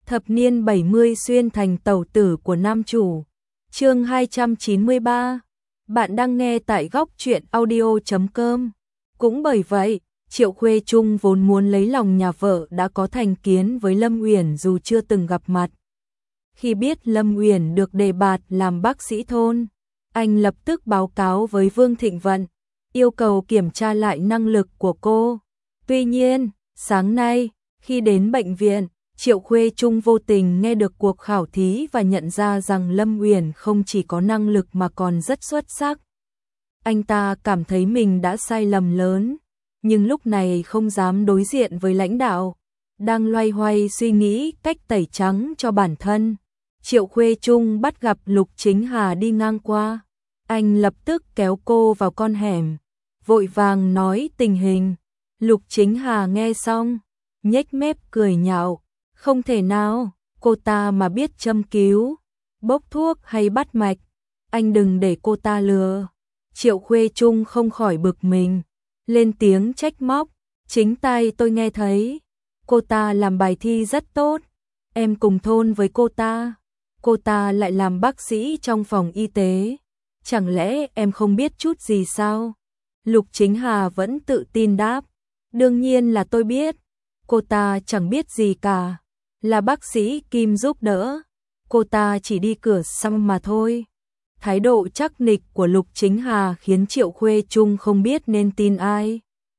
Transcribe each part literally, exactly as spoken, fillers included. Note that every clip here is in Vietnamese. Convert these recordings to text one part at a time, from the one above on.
Thập niên bảy mươi xuyên thành tẩu tử của nam chủ. Chương hai trăm chín mươi ba. Bạn đang nghe tại góc truyện audio chấm com. Cũng bởi vậy, Triệu Khuê Trung vốn muốn lấy lòng nhà vợ đã có thành kiến với Lâm Uyển dù chưa từng gặp mặt. Khi biết Lâm Uyển được đề bạt làm bác sĩ thôn, anh lập tức báo cáo với Vương Thịnh Vận, yêu cầu kiểm tra lại năng lực của cô. Tuy nhiên, sáng nay, khi đến bệnh viện, Triệu Khuê Trung vô tình nghe được cuộc khảo thí và nhận ra rằng Lâm Uyển không chỉ có năng lực mà còn rất xuất sắc. Anh ta cảm thấy mình đã sai lầm lớn, nhưng lúc này không dám đối diện với lãnh đạo. Đang loay hoay suy nghĩ cách tẩy trắng cho bản thân, Triệu Khuê Trung bắt gặp Lục Chính Hà đi ngang qua. Anh lập tức kéo cô vào con hẻm, vội vàng nói tình hình. Lục Chính Hà nghe xong, nhếch mép cười nhạo. Không thể nào, cô ta mà biết châm cứu, bốc thuốc hay bắt mạch, anh đừng để cô ta lừa. Triệu Khuê Trung không khỏi bực mình, lên tiếng trách móc, chính tai tôi nghe thấy, cô ta làm bài thi rất tốt, em cùng thôn với cô ta, cô ta lại làm bác sĩ trong phòng y tế, chẳng lẽ em không biết chút gì sao? Lục Chính Hà vẫn tự tin đáp, đương nhiên là tôi biết, cô ta chẳng biết gì cả. Là bác sĩ Kim giúp đỡ, cô ta chỉ đi cửa xăm mà thôi. Thái độ chắc nịch của Lục Chính Hà khiến Triệu Khuê Trung không biết nên tin ai.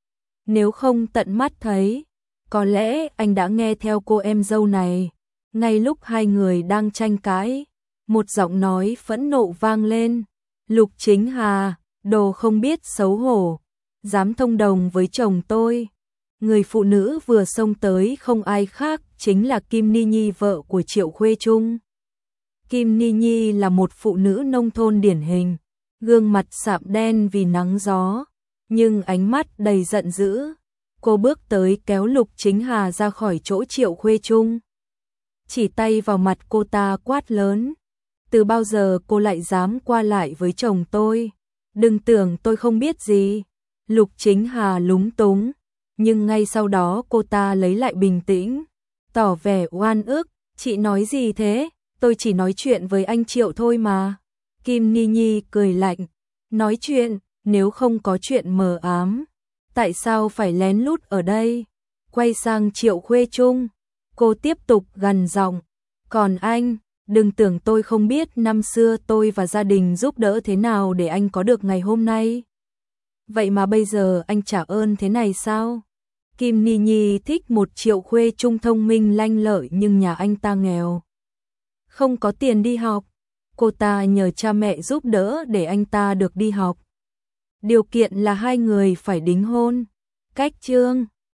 Nếu không tận mắt thấy, có lẽ anh đã nghe theo cô em dâu này. Ngay lúc hai người đang tranh cãi, một giọng nói phẫn nộ vang lên. Lục Chính Hà, đồ không biết xấu hổ, dám thông đồng với chồng tôi. Người phụ nữ vừa xông tới không ai khác chính là Kim Ni Nhi, vợ của Triệu Khuê Trung. Kim Ni Nhi là một phụ nữ nông thôn điển hình, gương mặt sạm đen vì nắng gió, nhưng ánh mắt đầy giận dữ. Cô bước tới kéo Lục Chính Hà ra khỏi chỗ Triệu Khuê Trung, chỉ tay vào mặt cô ta quát lớn. Từ bao giờ cô lại dám qua lại với chồng tôi? Đừng tưởng tôi không biết gì. Lục Chính Hà lúng túng. Nhưng ngay sau đó cô ta lấy lại bình tĩnh, tỏ vẻ oan ức, chị nói gì thế, tôi chỉ nói chuyện với anh Triệu thôi mà. Kim Ni Nhi cười lạnh, nói chuyện, nếu không có chuyện mờ ám, tại sao phải lén lút ở đây? Quay sang Triệu Khuê Trung, cô tiếp tục gằn giọng, còn anh, đừng tưởng tôi không biết năm xưa tôi và gia đình giúp đỡ thế nào để anh có được ngày hôm nay. Vậy mà bây giờ anh trả ơn thế này sao? Kim Ni Nhi thích một Triệu Khuê Trung thông minh lanh lợi nhưng nhà anh ta nghèo, không có tiền đi học. Cô ta nhờ cha mẹ giúp đỡ để anh ta được đi học. Điều kiện là hai người phải đính hôn. Cách chương